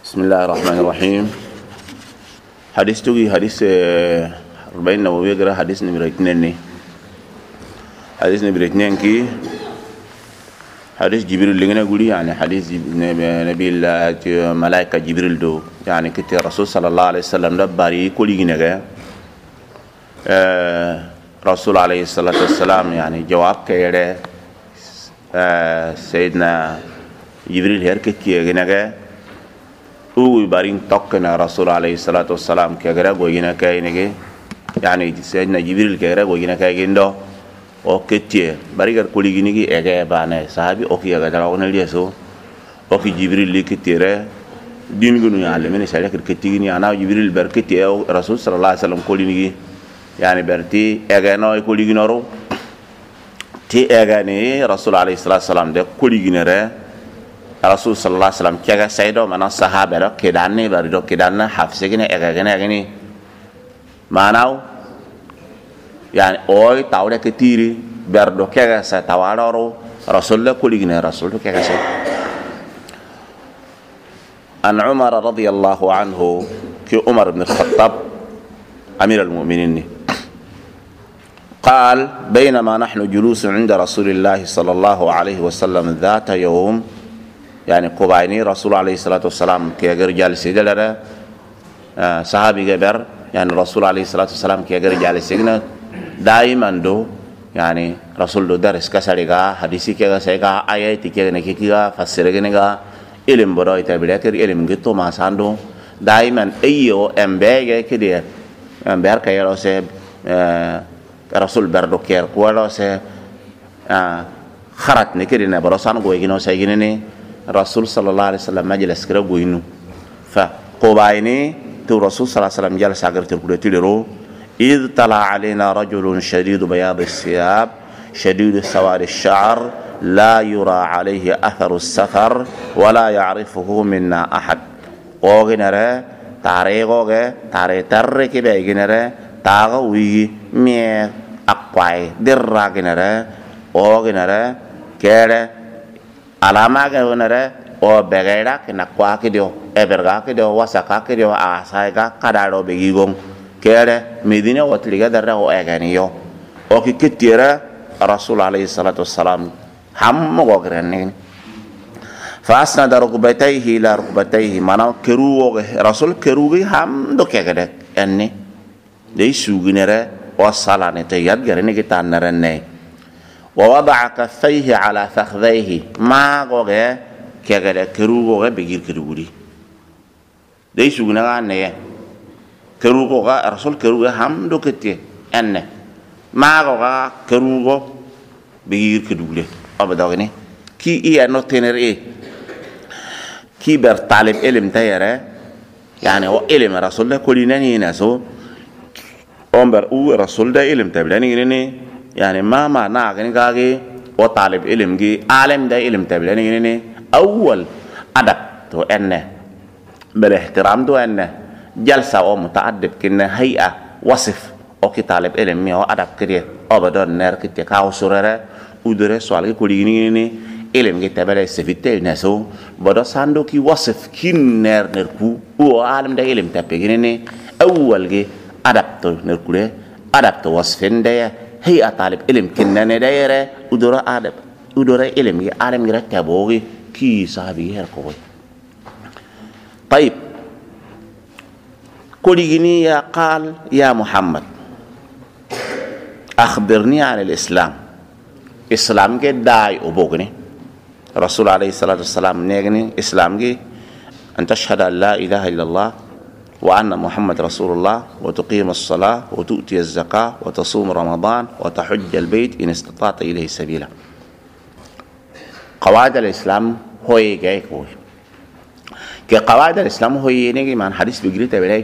بسم الله الرحمن الرحيم. حديث توجي حديث 40 نووي غير حديث نمرة 2 حديث نمرة 2 كي حديث جبريل اللي نقولي يعني حديث نبي الله ملائكة جبريل دو يعني كتير رسول صلى الله عليه وسلم دباري كل جنة رسول عليه الصلاة والسلام يعني جواب كيره سيدنا جبريل هركتي جنة بارين توكنا رسول عليه الصلاة والسلام كغيره غوينا كاينه يعني سيدنا جبريل كغيره غوينا كايندو او كتيه باريغر كوليغينيغي اغا بانه صحابي اوكي اغا داون ليسو اوكي جبريل لي كتيره دينغنو يعلمني سالك كتيغني انا جبريل بركتي رسول صلى الله عليه وسلم كوليغي يعني برتي اغا نو كوليغينورو تي اغا ني رسول عليه الصلاة والسلام ده كوليغينره رسول صلى الله عليه وسلم كذا سيدو من الصحابة ده كداني بردو كدانا حفظنا إغاني ماناو يعني أوي تاوله كتيري بردو كذا ستوالورو رسول الله كلنا رسول كذا سيد. عن عمر رضي الله عنه كي عمر بن الخطاب أمير المؤمنين قال بينما نحن جلوس عند رسول الله صلى الله عليه وسلم ذات يوم يعني قبائني رسول عليه الصلاة والسلام كي رجال سيدلره صحابي جبر يعني رسول عليه الصلاة والسلام كي رجال سيدنا دائما دو يعني رسول دو درس كسرقة حديثي كي سيقة آيات كي نكيكا فسرقنها علم براي تبليكر علم جتو ما ساندو دائما أيو أمبيجة كده أمبير كي رسول رسول بردو كير كوالوسه خرط نكده نبرسان قوينو سيجيني رسول صلى الله عليه وسلم مجلس كده بوينو فقبائني تو رسول صلى الله عليه وسلم جلس أجر تقولتي له إذ طلع علينا رجل شديد بياض الثياب شديد سواد الشعر لا يرى عليه أثر السفر ولا يعرفه منا أحد وغنره تاريخه تاريخ ترك بيجنره تاغوي مي أقوى درا غنره وغنره كده alama ga wonare o begayra kina kwa kidio eberga kidio wasaka kidio asaiga kadaro be yigong kere medina watliga darra o eganiyo o ki kitira rasul alayhi salatu wassalam hammo go grenni fasna rukbatayhi ila rukbatayhi mana keru rasul kerugi ham do kegede enni dey suginere o salane te yad garene kitanarenne ووضع كفيه على فخذيه ما غوغه كغده كروغه بغير كروغي دي سوغنا غانيه كروغه رسول كروغه حمدو كتي ان ما غوغه كروغه بغير كروغله ابدغني كي اي انو تنر اي كي بر طالب علم تيره يعني هو علم رسول الله كلنا ناسو امبر او رسول ده علم تبلاني ني يعني ما ناقني كاغي وطالب علم جي عالم ده علم تبلاني ني اول ادب تو انه بالاحترام دو انه جلسه او متعدد كنا هيئه وصف او كي طالب علم مي او ادب كده ابدا نر كتي كاو سوره ودره سوال كوليني ني علم جي تبل سفيتل نسو بدو ساندو كي وصف كي نر نركو او عالم ده علم تبلاني ني اول جي ادب تو نركو ادب تو وصفين ده هي طالب علم كنا ندايره ودرا ادب ودرا علم يا عالم يركبوغي كي صاحبي هركوي طيب كوليني يا قال يا محمد اخبرني عن الاسلام اسلام کے داي وبوغني رسول عليه الصلاه والسلام نيغني اسلام کے ان تشهد ان لا اله الا الله وأن محمد رسول الله وتقيم الصلاة وتؤتي الزكاة وتصوم رمضان وتحج البيت إن استطعت إليه سبيلا قواعد الإسلام هو جاي كوي كقواعد الإسلام هو ينجي من حديث بجريته بلاي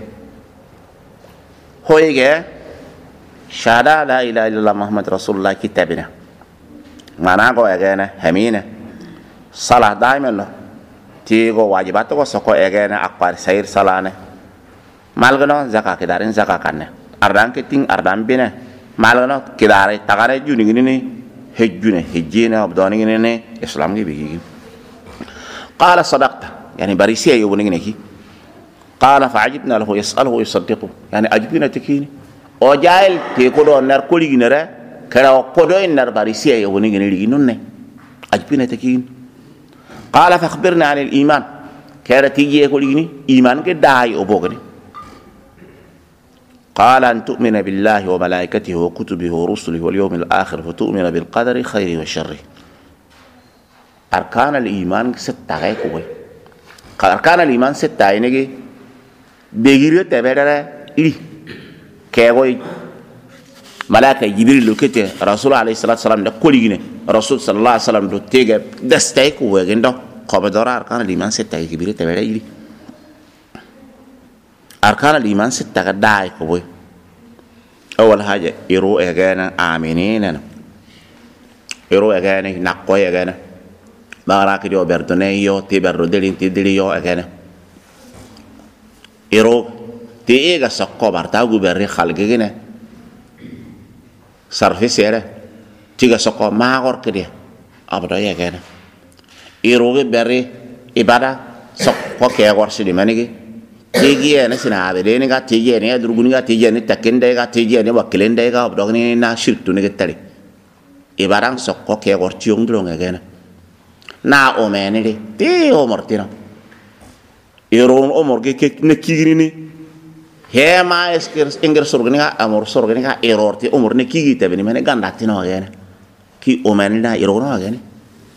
هو جاي شهادة لا إله إلا الله محمد رسول الله كتابنا معناه قوي جانا همينة صلاة دائما له تيجو واجباته وسقو جانا أقوال سير صلاة malgano zaka kedarin zaka kanne ardan keting ardan bine malgano kedare tagare juni ni hejjune hejjina abdoni ni islam gi bigi qala sadaqta يعني باريسيا يوبنينكي قال فعجبنا له يسأله ويصدقه يعني أجبنا تكيني وجايل تيكودو نار كولي نرى كلا وقودو النار باريسيا يوني جنري نونة أجبنا تكين قال فأخبرنا عن الإيمان كلا تيجي كولي إيمان كداعي أبوغني قال أن تؤمن بالله وملائكته وكتبه ورسله واليوم الآخر فتؤمن بالقدر خيره وشره أركان الإيمان ستة غيكوي أركان الإيمان ستة ينجي بيجيرو تبرر إلي كيغوي ملائكة جبريل لوكتي رسول عليه الصلاة والسلام لكل جنة رسول صلى الله عليه وسلم دو تيجا دستيك وغندو قبضورا أركان الإيمان ستة جبريل تبرر إلي أركان الإيمان ستة داعي كوي أول حاجة يرو إغانا آمنين يرو إغانا نقوي إغانا بغراك ديو بردونيو تبرو دلين تدليو إغانا يرو تيغا سقو بارتاغو بري خالقينا صرفي سيرا تيغا سقو ماغور كده أبدا إغانا يرو بري إبادا سقو كيغور سيدي tigi ene sina abede ne ga tigi ene ya duruguni ga tigi ene takende ga tigi ene wakilende ga obdogni na shirtu ne getari ibarang sokko ke gortiong dro ngene na o mene de ti o mortino iron o morge ke ne kigrini hema esker inger sorgni ga amor sorgni ga erorti o morne kigi tebeni mene gandati no ngene ki o mene na iron no ngene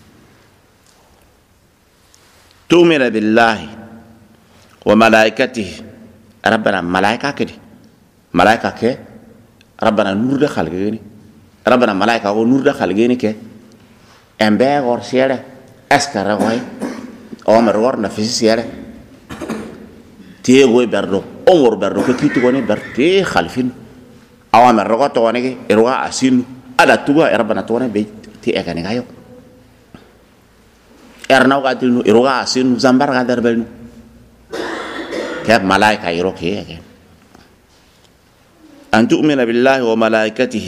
tumira billahi وملائكته ربنا ملائكة كده ملائكة كه ربنا نور ده خلقيني ربنا ملائكة ونور ده خلقيني كه أمبار ورسيله أسكر غاي أمر ور نفسي سيله تيجوي بردو أمور بردو كي تقولي برتي خلفين أمر رغا تواني كي إروا أسين ada tuga ربنا تواني بيت تي أكاني غايو إرناو قادلنو إروا أسين زمبار قادر بلنو كيف ملائكة يروكي أن تؤمن بالله وملائكته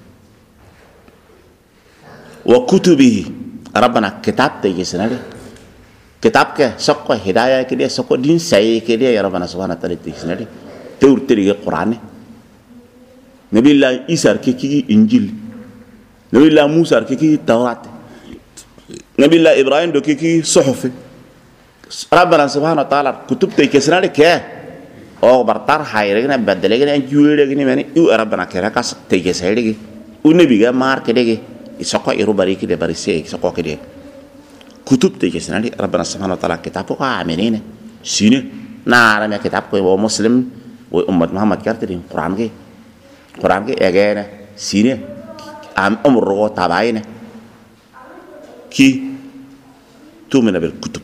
وكتبه ربنا كتاب تيجي سنالي كتاب كه سقى هداية كده سقى دين سعي كده يا ربنا سبحانه وتعالى تيجي سنالي تور تيجي القرآن نبي الله عيسى كي إنجيل نبي الله موسى كي توراة نبي الله إبراهيم دو كي صحف ربنا سبحانه وتعالى كتب تيكسنا لك أو برتار حيرنا بدلنا جويرنا مني يو ربنا كذا كاس تيكسنا لك ونبي جا مار كده يسقى يروباري كده باريسي يسقى كده كتب تيكسنا لك ربنا سبحانه وتعالى كتابه كاملين سينه نارا ما كتاب كوي ومسلم وأمة محمد كارتين قرآن كي أجانا سينه أمر رغو تابعينه كي تؤمن بالكتب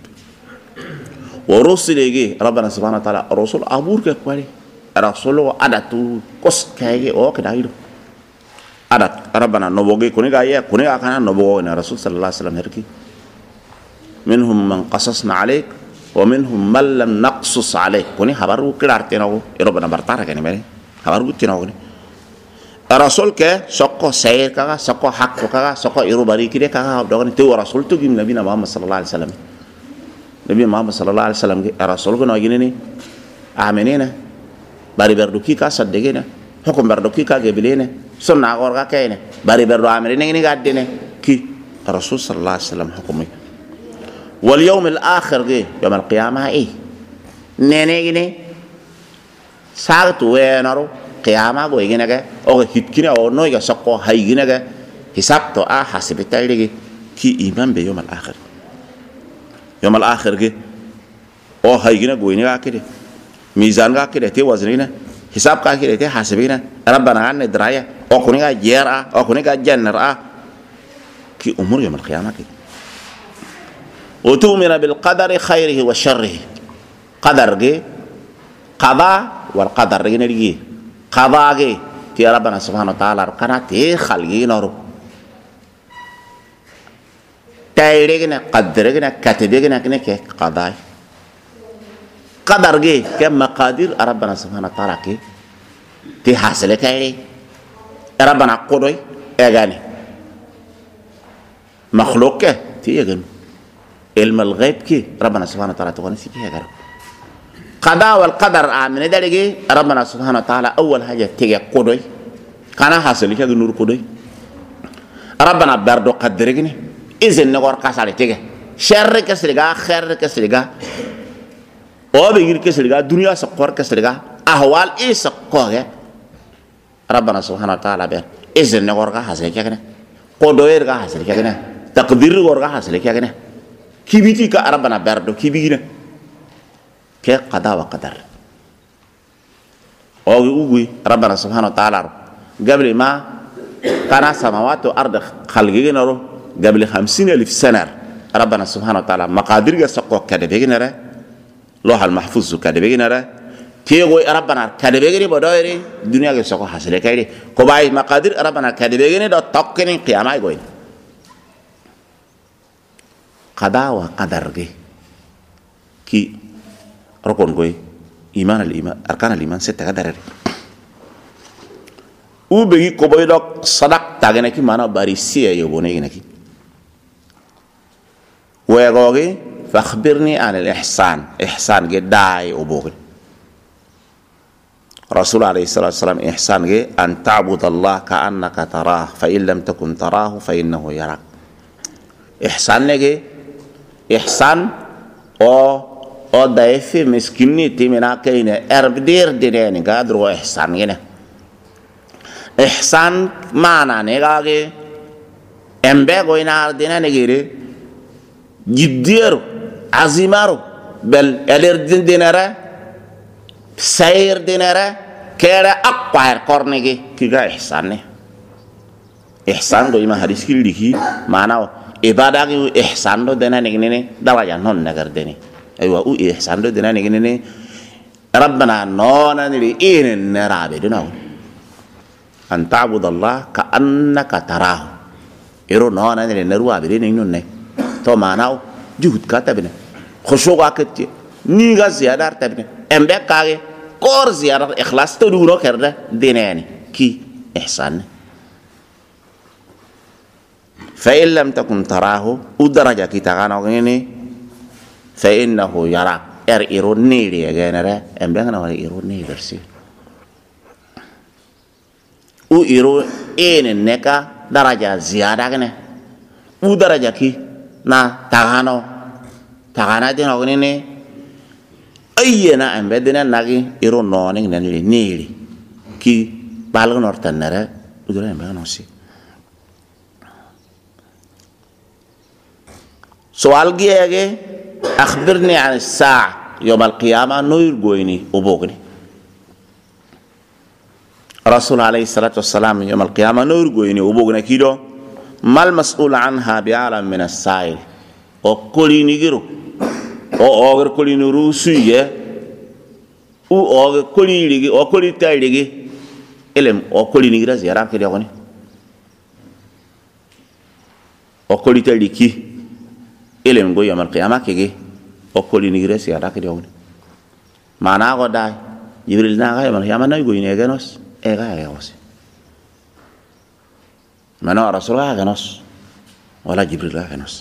ورسله ربنا سبحانه وتعالى رسول أبورك كوالي رسوله أداتو كوس كاي أو كده يلو أدات ربنا نبوغي كوني كاي كوني أكنا نبوغي رسول صلى الله عليه وسلم هركي منهم من قصصنا عليك ومنهم من لم نقصص عليك كوني خبرو كده أرتيناو ربنا برتارك يعني مالي خبرو تيناو كوني رسول كه سقى سير كذا سقى حق كذا سقى يروباري كده كذا بدون تو رسول تو جيم نبينا محمد صلى الله عليه وسلم نبي محمد صلى الله عليه وسلم رسول كنا جيني آمنينا باري بردوكي كا صدقينا حكم بردوكي كا جبلينا سنة غورغا كينا باري بردو آمنينا إني قادينا كي رسول صلى الله عليه وسلم حكمي واليوم الآخر جي يوم القيامة إيه نيني ساعة وينارو قيامة غو يجينا كا أو هيتكينا أو نويا سقوا هيجينا كا حساب تو حسبت عليه كي إيمان بيوم الآخر يوم الآخر كي أو هيجينا غوينا كده ميزان كده تي وزنينا حساب كده تي حاسبينا ربنا عنا دراية أو كونيكا جيرا أو كونيكا جنرا كي أمور يوم القيامة كده وتؤمن بالقدر خيره وشره قدر كي قضاء والقدر كي قضاء كي تي ربنا سبحانه وتعالى كنا تي خلقينا رو تايرينا قدرنا كاتبينا كنا كي قضاء قدر جي كم مقادير ربنا سبحانه وتعالى كي تي حاصل كاي ربنا قدوي اغاني مخلوق كي تي اغن علم الغيب كي ربنا سبحانه وتعالى تغني سي كي اغار قضاء والقدر آمن دارجي ربنا سبحانه وتعالى أول حاجة تيجي قدوي كان حاصل كذا نور قدوي ربنا بردو قدرجني إذن نقول كسر تيجي شر كسرجا خير كسرجا أو بيجي كسرجا دنيا سقور كسرجا أهوال إيه سقور ربنا سبحانه وتعالى بير إذن نقول كحاصل كذا قدوي كحاصل كذا تقدير نقول كحاصل كذا كيبيتي كربنا بردو كيبينا كي قضاء وقدر أو يقول ربنا سبحانه وتعالى قبل ما كان السماوات والأرض خلقنا قبل 50,000 سنة ربنا سبحانه وتعالى مقادير سقوا كده بيجينا لوح المحفوظ كده بيجينا تيجوا ربنا كده بيجيني بدايري الدنيا سقوا حصل كده كباي مقادير ربنا كده بيجيني ده تقنين قيامة يقول قضاء وقدر كي ركن كوي إيمان الإيمان أركان الإيمان 6 قدر وبيجي كوباي لك صدق تاجنا كي مانا باريسيا يبوني كي ويقولي فأخبرني عن الإحسان إحسان جداي أبوغي رسول عليه الصلاة والسلام إحسان جي أن تعبد الله كأنك تراه فإن لم تكن تراه فإنه يراك إحسان نجي إحسان أو ضعيف مسكيني تمنا كينه أربدير دينه قادر وإحسان جنه إحسان معنى نجاجي أمبعو ينار دينه نجيري جديرو عزيمارو بل أدير دينه سير دينه كيرا أقوى كورنيجي كيجا إحسانه إحسان دو إما حديث كيليكي معناه ibadah itu ihsan do dena negini dawaya non nagar deni aywa u ihsan do dena negini rabbana nona ni ini nerabe dina an ta'budallah ka annaka tarahu iro nona ni nerwa be ni nonne to manao juhud kata bene khushu akati ni ga ziyadar tabne embe kage kor ziyadar ikhlas to duro kerde denani ki ihsan فإن لم تكن تراه ودرجة كتاعنا وغني فإنه يراك إيروني لي جنرا أم بيعنا ولا إيروني برسي وإيرو النكا درجة زيادة كنا ودرجة كي نا تاعنا دينا وغني أينا أم بدنا ناقي إيرو نونين نيلي كي بالغ نورتن نرا ودرجة أم بيعنا وسي سؤال جيجي أخبرني عن الساعة يوم القيامة نور جويني وبوغني رسول عليه الصلاة والسلام يوم القيامة نور جويني وبوغني كيدو ما المسؤول عنها بعالم من السائل وكلي نيجرو أو كلي نروسية أو كلي ليجي أو كلي تاي ليجي إلهم أو كلي نيجرا زيارة كده غني أو كلي تاي ليجي إلهم قوي يوم القيامة كي أقولي نجرس يا راكي ديون ما ناقو داي جبريل ناقا يوم القيامة نيجوي نيجانوس إيغا يغوس ما نوع رسول الله يغنوس ولا جبريل يغنوس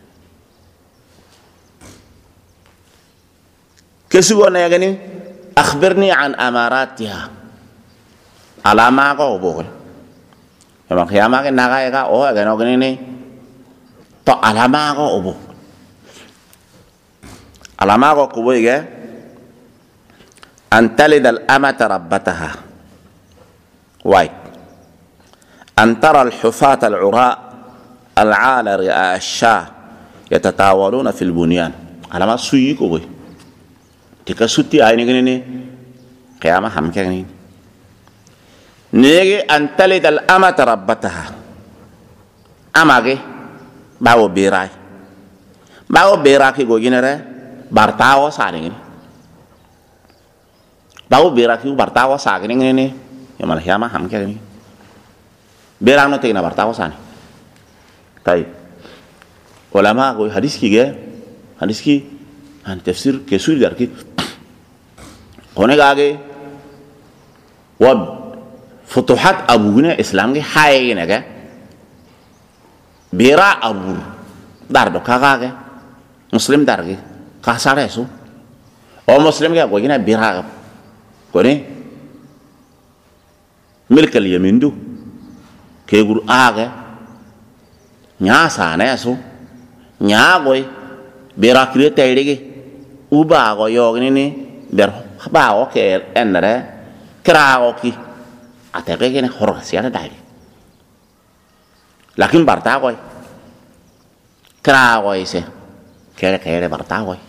كسبوا نيجاني أخبرني عن أماراتها على ما قو بقول يوم القيامة ناقا يغا أو يغنوغني تو على ما قو بقول alamago kuboyge an talida al-amata rabbataha وايد أن ترى الحفاة العراء العالى رئاء الشاه يتطاولون في البنيان على ما سويكو بي تكسوتي عيني كنيني قيامة هم كنيني نيجي أن تلد الأمة ربتها أماجي باو بيراي كي غوجينره bartawa sani ini bawo beraki bartawa sani ini ya malah ya mah hamka ini berang nanti na bartawa sani tay ulama go hadis ki an tafsir ke suri dar ki kone gage wa futuhat abuna islam ki hay ne ga bera abu dar do kagage muslim dar ki kasare su o muslim ga go gina bira ko ne milkal yamindu ke gur aga nya sa na so nya goy bira kire taydige uba go yo ni ber ba o ke enre kra o ki atege gene hor siara dai lakin barta goy kra goy se kere barta goy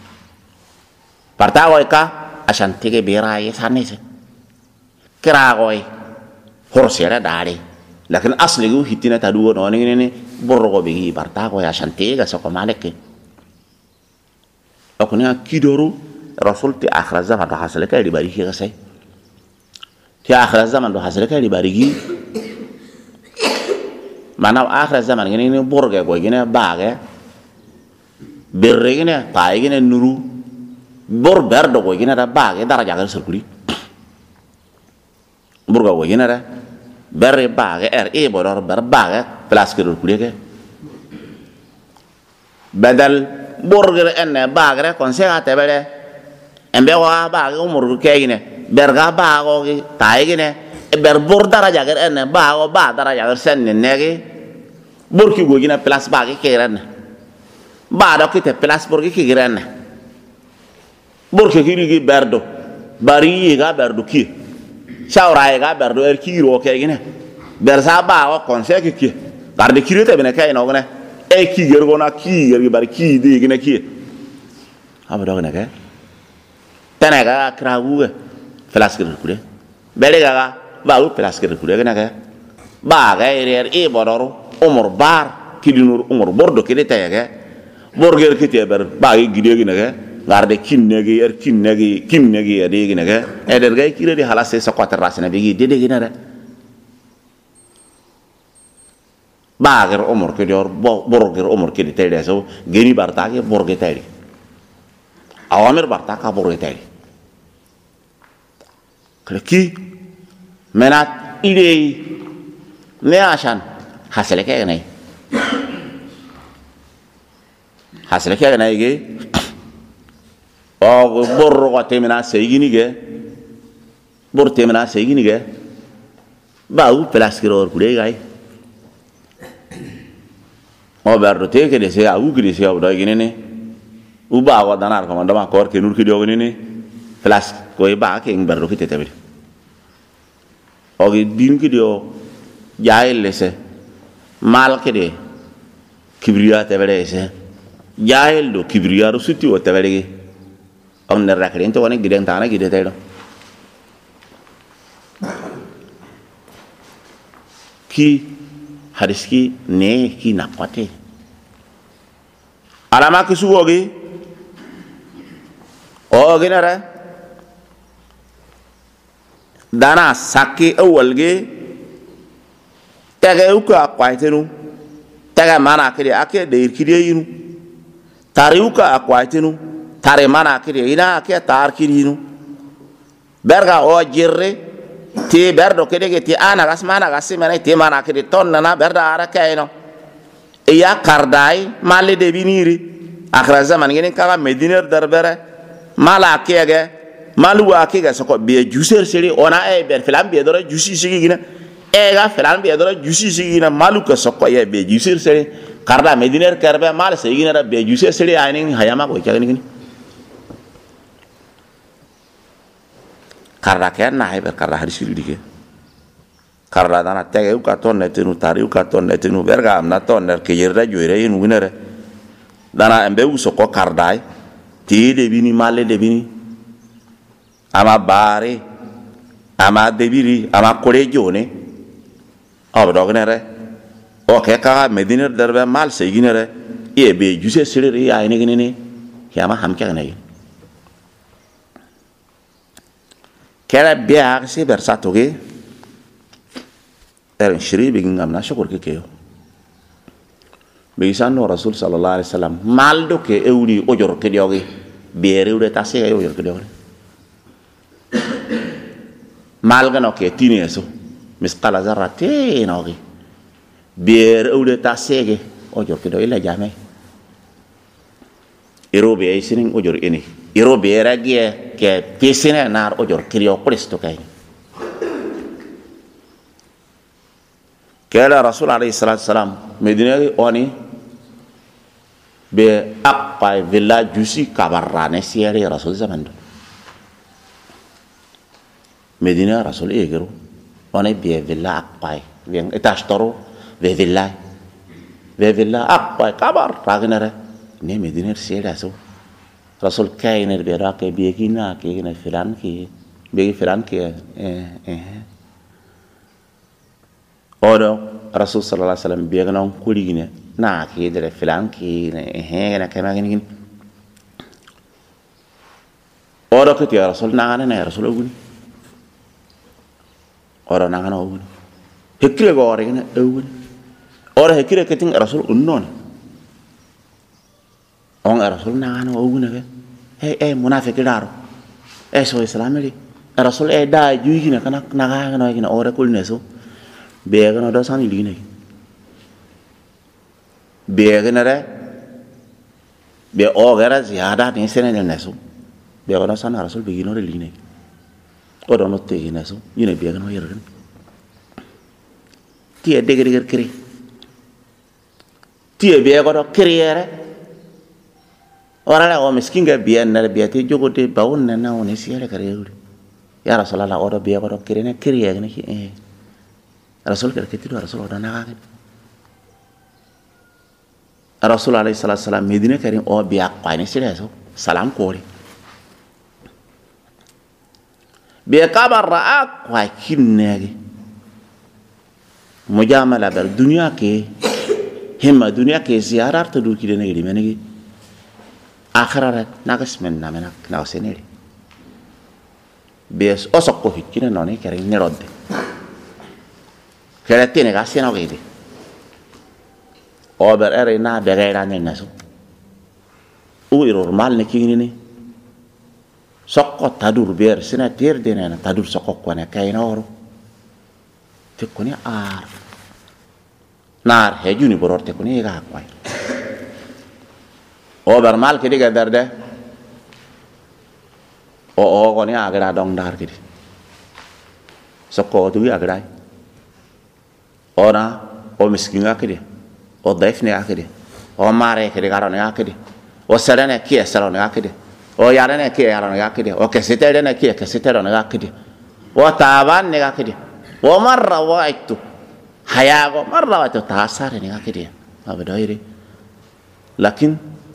ka asan tige bira ye sanne se kra goy hor siara dai lakin asli gu hitina tadu no ni borgo be barta goy asan tige so ko maleke akuna kidoru rasul ti akhir zaman do hasale kay di bari ki gasay ti akhir zaman do hasale kay di bari gi manam akhir zaman ngene ni borge go gene baage berre gene pay gene nuru bor berdo go gene da baage dara jagal surkuri burga go gene da berre baage bodor ber baage place ke surkuri ke badal borger enne baagre konsega tebere embe wa baage umur kegine berga baago gi taygine ber bor daraja ger enne baago ba daraja ger senne negi borki go gina place baage keren ba do kite place borki kigren borki gi berdo bari ga berdo ki shawra ga berdo kiro kegine berza baago konsegi ki garde kirete bene kay no gone e ki gergona ki gergi bar ki de gina ki aba do gna ka tenaga krawu flas ger kude bele ga ba u flas ger kude gna ka ba ga ere e bodoro umur bar kidinur umur bordo kide tayega borger kite ber ba gi gide gna ka garde kinnegi ade gna ka e der ga kire di halase sa kwatar rasna bi gi de gna re bager umur ke dior borger umur ke ditede so geni bartage borge tedi awamir bartaka borge tedi kleki menat ide ne asan hasele ke nei ge o borro ko temena segini ge bor temena segini ge bau pelaskiro kule gai o berdo te ke de se au ke se do gine ne u ba wa danar ko mandama kor ke nur ke do gine ne plus ko e ba ke berdo ke tete o ge din ke do jaay lese mal ke de kibriya te bere se jaay do kibriya ru suti o te bere ge on ne rakren to woni giden tana gide te do ki hariski ne ki nakwate alama ki suwogi o ginara dana sakki awalge tege uka akwaitenu tege mana kide ake de irkide yinu tari uka akwaitenu tare mana kide ina ake tar kidinu berga o jirre ti berdo kede ke ti ana gas mana gas mena ti mana kede ton na berda ara kayno e ya kardai male de biniri akhra zaman ngene kala mediner darbere mala kege malu akega soko be juser seri ona e ber filam be dora jusi sigi gina e ga filam be dora jusi sigi gina malu ka soko ye be juser seri karda mediner karbe mal sigi gina be juser seri ainin hayama ko kagani gini karra ken na heber karra harisi dike karra dana tege u katon netenu tari u katon netenu berga am na ton ner ke yerda joire yin winere dana embe u soko kardai ti de bini male de bini ama bare ama debiri ama kolejone aw dognere o ke ka mediner derbe mal seginere e be juse sire ya ine gine yama ham ke ne kera biar si bersatu ke shiri bingin amna syukur ke keo bisano rasul sallallahu alaihi wasallam maldo ke euri ojor ke diogi biere ude tase ke ojor ke diogi malga no ke tini eso misqala zarratin ogi biere ude tase ke ojor ke diogi la jame erobe ay sinin ojor ini iro bera gie ke pesine nar ojor kiriyo kristo kay kala rasul alayhi salatu wasalam medina oni be akpa villa jusi kabarrane siere rasul zaman medina rasul egero oni be villa akpa bien etastoro be villa akpa kabar ragnere ne medina siere so rasul kayner be rake be kina ke ne filan ki be filan ki odo rasul sallallahu alaihi wasallam be gana kuligine na ke dere filan ki ne na kama gini odo ke ya rasul na na rasul oguni odo na na oguni hekire go ore ne oguni odo hekire ke tin rasul unnon on rasul na na oguni ke munafiki daro so islameli rasul da juyi ne kana na ga na ore kul ne so be ga no do san ligine be ga na re be o gara ziyada ni sene ne so be ga no san rasul be gino re ligine o do no te ne so yine be ga no yer gan ti e de kri ti e be ga do kriere ora la o miskin ga bien na be te jogo te bawon na na oni siere kare ya rasulullah o do be ga do krene kriere ne rasul kare tido rasul o na ga rasul alayhi salatu wasalam medina kare o be akwa ni sire so salam ko ri be kabar ra'a kwa kinnege mujamala bar dunya ke himma dunya ke ziyarar ta duki de ne menegi akhirat nagas men na mena na seneri bes osokko hikine noni kare ne rodde kare tene ga seno gede ober ere na begera ne naso u iror mal ne kini ni sokko tadur ber sina ter de na tadur sokko ko ne kay noro te ko ni ar nar he juni bororte ko ni ga kwai ober mal ke diga berde o ko ni agra dong dar kidi sokko tu agra ora o miskinga kidi o daifne akidi o mare kidi garone akidi o serene ki serone akidi o yarene ki yarone akidi o kesetere ne ki kesetere ne akidi o taban ne akidi o marra waitu hayago marra waitu tasare ne akidi abedoire lakin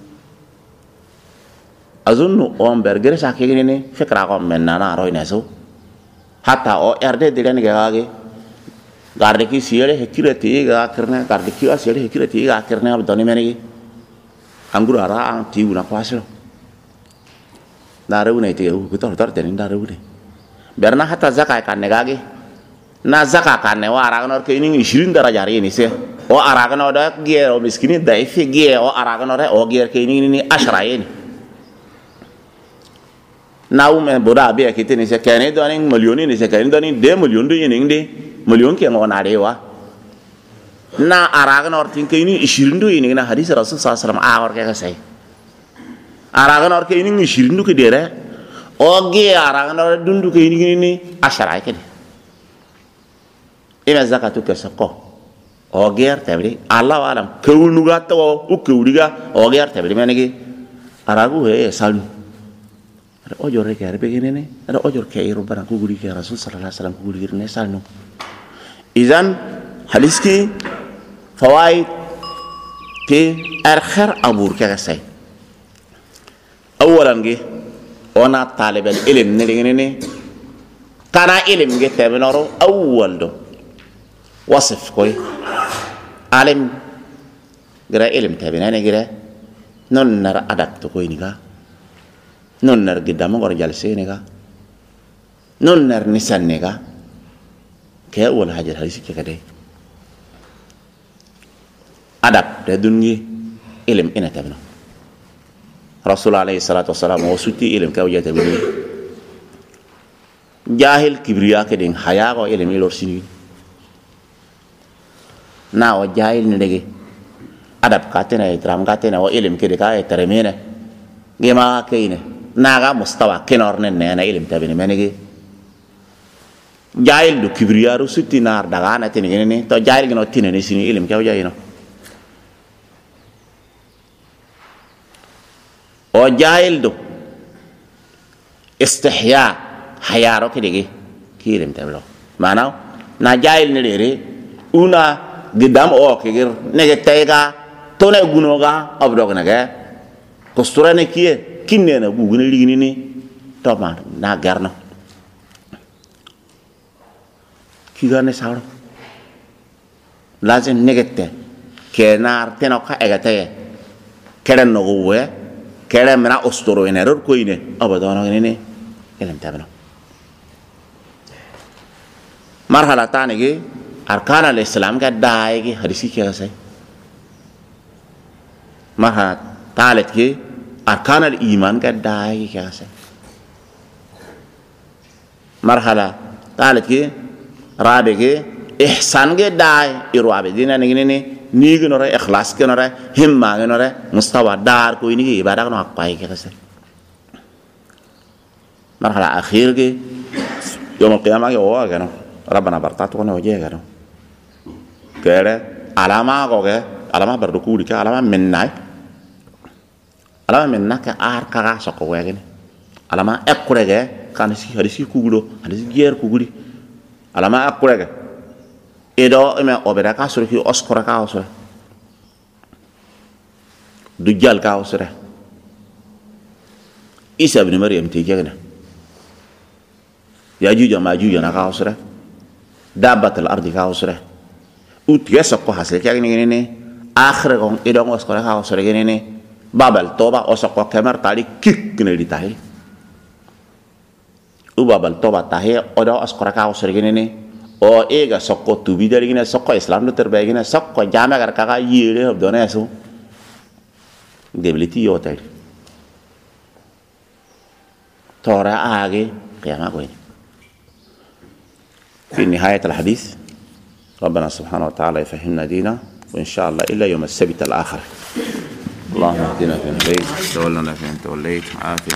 azunnu on bergere sakini ne fikra ko menna na roine so hatta o erde dilen gage garde ki siere hekirati ga karna garde ki siere hekirati ga karna abdoni menegi anggur ara ang tiu na kwaslo daru ne te u betul betul den daru ne berna hatta zakai kan negage na zaka kan ne wara kan ke ini 20 darajari ini se o ara kan oda gier o miskini dai fi gier o ara kan ore o gier ke ini 10 ini now me boda be akite ni se kane do ani milioni ni se kane do ni 2 milion do yin de milion ke ngona dewa na aragan ortin ke ini 20 do ini na hadis rasul sallallahu alaihi wasallam awar ke sai aragan or ke ini 20 do ke dere oge aragan or dundu ke ini ashara ke ina zakatu ke sako oge ar tabri allah alam kewunu ga to o kewuriga oge ar tabri menegi aragu he salu ada ojor ke arbe gini ne ada ojor ke iru barang ku guri ke rasul sallallahu alaihi wasallam ku guri ne salnu izan hadis ki fawaid ke akhir abur ke sai awalan ge ona talib al ilm ne gini ne kana ilm ge tabenoro awwal do wasf koy alim gra ilm tabenane gra non nar adat to koy ni ga non nar gidam ngor jalse ne ga non nar nisan ne ga ke wal hajar hadis ke kade adab da dunyi ilm ina tabna rasul alayhi salatu wassalam wasuti ilm ka wajata bi jahil kibriya ke den haya ko ilm ilor sini na o jahil ne dege adab ka tena itram ka tena o ilm ke de ka teremene gema ke ine naga mustawa kenor ne na ilim tabini menigi jahil du kibriyaru sutti nar daga na tini ni to jahil gino tinani sini ilim kaw jahino o jahil du istihya hayaro kidigi kirim tablo mana na jahil ne re una gidam o kigir nege tayga to ne gunoga abdog nege kostura ne kiye kinne na gugune ligini ni to ma na garno kigane sawro lazim negette kenar teno ka egate keren no gowe keren mena ostoro eneror koine abadono ne kelem tabno marhala tanigi arkan al-islam ka daigi hadisi kya sai marhala talet ki arkan al-iman ka daigi kya sai marhala talet ki rabe ki ihsan ge dai iru abedina ni ni gnore ikhlas ke nore himma gnore mustawa dar ko ini ibadah no akpai ke sai marhala akhir ge yom al-qiyamah ge wa gano rabbana bartatu ne waje gano kere alama ko ge alama bardukuri ka alama minnai alama minnaka ar kaga sokko wegene alama ekure ge kan si hadisi kugulo hadisi ger kuguli alama akure ge edo me obera ka suru ki oskora ka osore dujjal ka osore isa ibn maryam te jegna yajuja majuja na ka osore dabbat al-ardi ka osore ut yesako hasle kya ni akhir gon edo oskora ka osore ni babal toba osako kemer tali kik ne ditahi u babal toba tahi odo oskora ka osore ni o ega sokko tubi dari gina sokko islam no terbe gina sokko jama gar kaka yire dona so debiliti yotel tora age qiyamah ko في نهاية الحديث ربنا سبحانه وتعالى يفهمنا دينا وإن شاء الله إلا يوم السبت الآخر اللهم اهدنا فيمن هديت تولنا فيمن توليت عافية